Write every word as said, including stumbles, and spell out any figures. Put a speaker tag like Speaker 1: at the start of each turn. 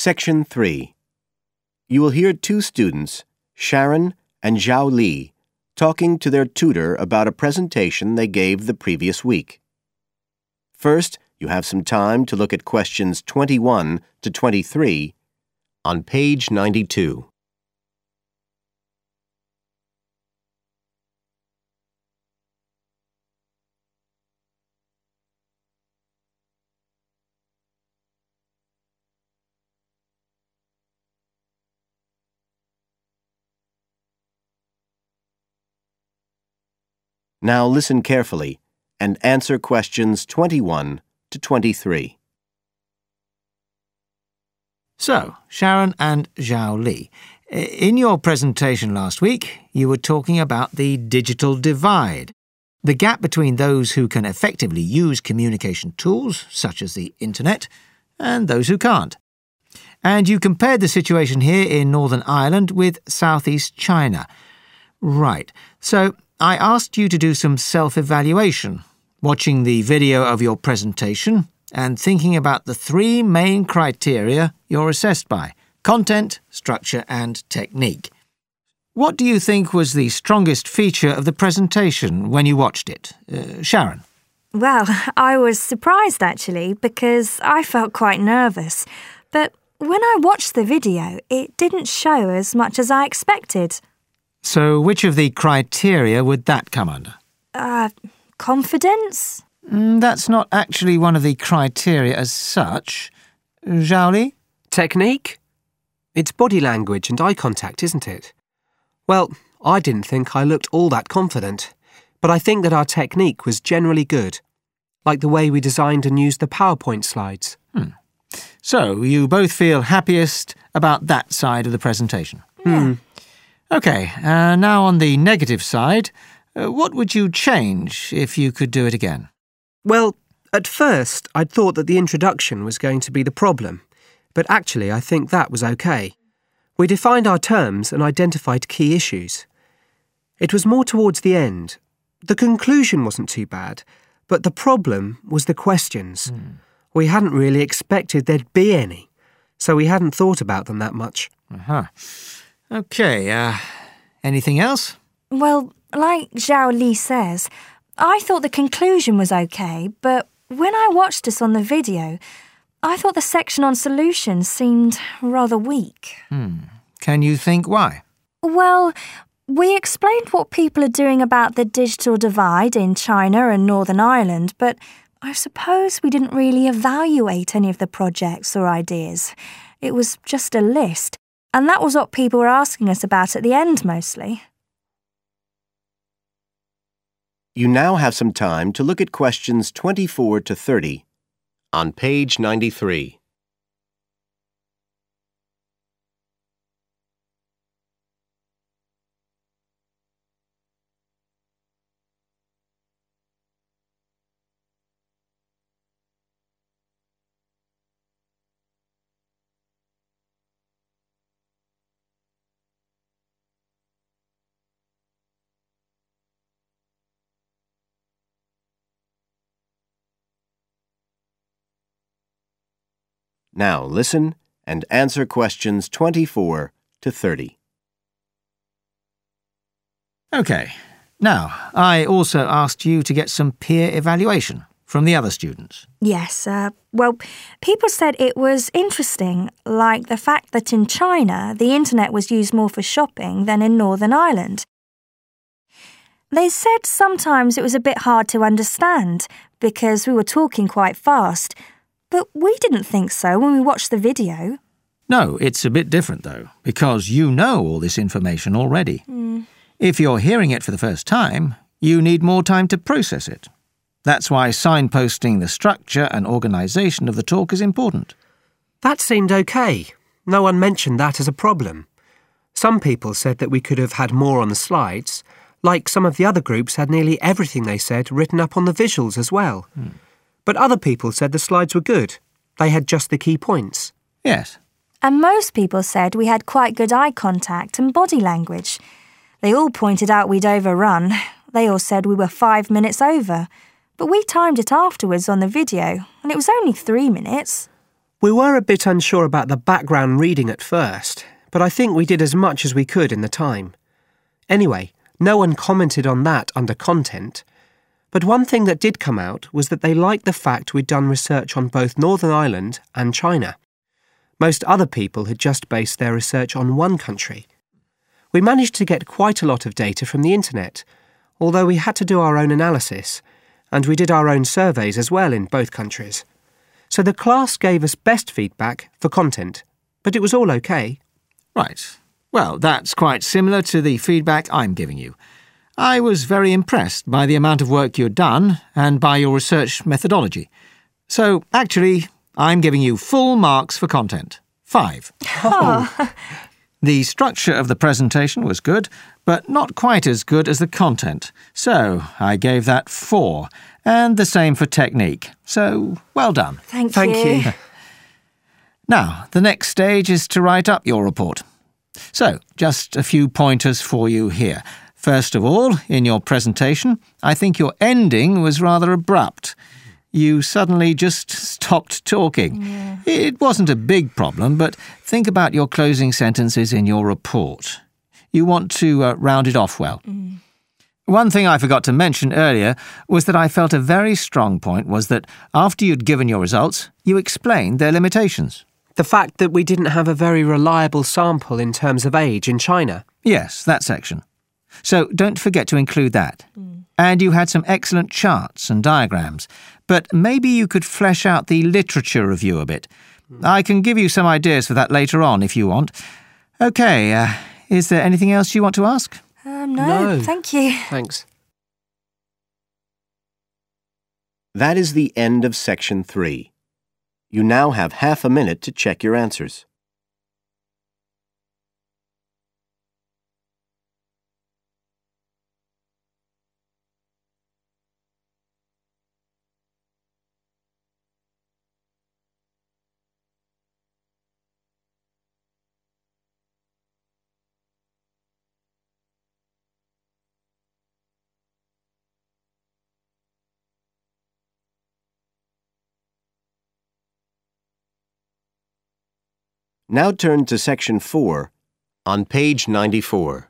Speaker 1: Section three. You will hear two students, Sharon and Zhao Li, talking to their tutor about a presentation they gave the previous week. First, you have some time to look at questions twenty-one to twenty-three on page ninety-two. Now listen carefully and answer questions twenty-one to twenty-three.
Speaker 2: So, Sharon and Zhao Li, in your presentation last week, you were talking about the digital divide, the gap between those who can effectively use communication tools, such as the internet, and those who can't. And you compared the situation here in Northern Ireland with Southeast China. Right, so I asked you to do some self-evaluation, watching the video of your presentation and thinking about the three main criteria you're assessed by: content, structure and technique. What do you think was the strongest feature of the presentation when you watched it? Uh, Sharon?
Speaker 3: Well, I was surprised actually because I felt quite nervous. But when I watched the video, it didn't show as much as I expected.
Speaker 2: So which of the criteria would that come under?
Speaker 3: Uh, confidence?
Speaker 2: Mm, that's not actually one of the criteria as such. Zhao Li?
Speaker 4: Technique? It's body language and eye contact, isn't it? Well, I didn't think I looked all that confident, but I think that our technique was generally good, like the way we designed and used the PowerPoint slides.
Speaker 2: Hmm. So you both feel happiest about that side of the presentation?
Speaker 3: Yeah.
Speaker 4: Hmm.
Speaker 2: OK, uh, now on the negative side, uh, what would you change if you could do it again?
Speaker 4: Well, at first I'd thought that the introduction was going to be the problem, but actually I think that was OK. We defined our terms and identified key issues. It was more towards the end. The conclusion wasn't too bad, but the problem was the questions.
Speaker 2: Hmm.
Speaker 4: We hadn't really expected there'd be any, so we hadn't thought about them that much.
Speaker 2: Uh-huh. OK, uh, anything else?
Speaker 3: Well, like Zhao Li says, I thought the conclusion was okay, but when I watched this on the video, I thought the section on solutions seemed rather weak.
Speaker 2: Hmm. Can you think why?
Speaker 3: Well, we explained what people are doing about the digital divide in China and Northern Ireland, but I suppose we didn't really evaluate any of the projects or ideas. It was just a list. And that was what people were asking us about at the end, mostly.
Speaker 1: You now have some time to look at questions twenty-four to thirty on page ninety-three. Now listen and answer questions twenty-four to thirty.
Speaker 2: OK. Now, I also asked you to get some peer evaluation from the other students.
Speaker 3: Yes, uh, well, people said it was interesting, like the fact that in China, the internet was used more for shopping than in Northern Ireland. They said sometimes it was a bit hard to understand because we were talking quite fast, but we didn't think so when we watched the video.
Speaker 2: No, it's a bit different, though, because you know all this information already.
Speaker 3: Mm.
Speaker 2: If you're hearing it for the first time, you need more time to process it. That's why signposting the structure and organisation of the talk is important.
Speaker 4: That seemed OK. No one mentioned that as a problem. Some people said that we could have had more on the slides, like some of the other groups had nearly everything they said written up on the visuals as well.
Speaker 2: Hmm.
Speaker 4: But other people said the slides were good. They had just the key points.
Speaker 2: Yes.
Speaker 3: And most people said we had quite good eye contact and body language. They all pointed out we'd overrun. They all said we were five minutes over. But we timed it afterwards on the video, and it was only three minutes.
Speaker 4: We were a bit unsure about the background reading at first, but I think we did as much as we could in the time. Anyway, no one commented on that under content. But one thing that did come out was that they liked the fact we'd done research on both Northern Ireland and China. Most other people had just based their research on one country. We managed to get quite a lot of data from the internet, although we had to do our own analysis, and we did our own surveys as well in both countries. So the class gave us best feedback for content, but it was all okay.
Speaker 2: Right. Well, that's quite similar to the feedback I'm giving you. I was very impressed by the amount of work you'd done and by your research methodology. So, actually, I'm giving you full marks for content. Five.
Speaker 3: Oh.
Speaker 2: The structure of the presentation was good, but not quite as good as the content. So, I gave that four. And the same for technique. So, well done.
Speaker 3: Thank,
Speaker 4: Thank
Speaker 3: you.
Speaker 4: you.
Speaker 2: Now, the next stage is to write up your report. So, just a few pointers for you here. First of all, in your presentation, I think your ending was rather abrupt. You suddenly just stopped talking.
Speaker 3: Yeah.
Speaker 2: It wasn't a big problem, but think about your closing sentences in your report. You want to uh, round it off well.
Speaker 3: Mm.
Speaker 2: One thing I forgot to mention earlier was that I felt a very strong point was that after you'd given your results, you explained their limitations.
Speaker 4: The fact that we didn't have a very reliable sample in terms of age in China.
Speaker 2: Yes, that section. So don't forget to include that.
Speaker 3: Mm.
Speaker 2: And you had some excellent charts and diagrams, but maybe you could flesh out the literature review a bit. Mm. I can give you some ideas for that later on if you want. OK, uh, is there anything else you want to ask?
Speaker 3: Um, no,
Speaker 4: No.
Speaker 3: thank you.
Speaker 4: Thanks.
Speaker 1: That is the end of section three. You now have half a minute to check your answers. Now turn to section four on page ninety-four.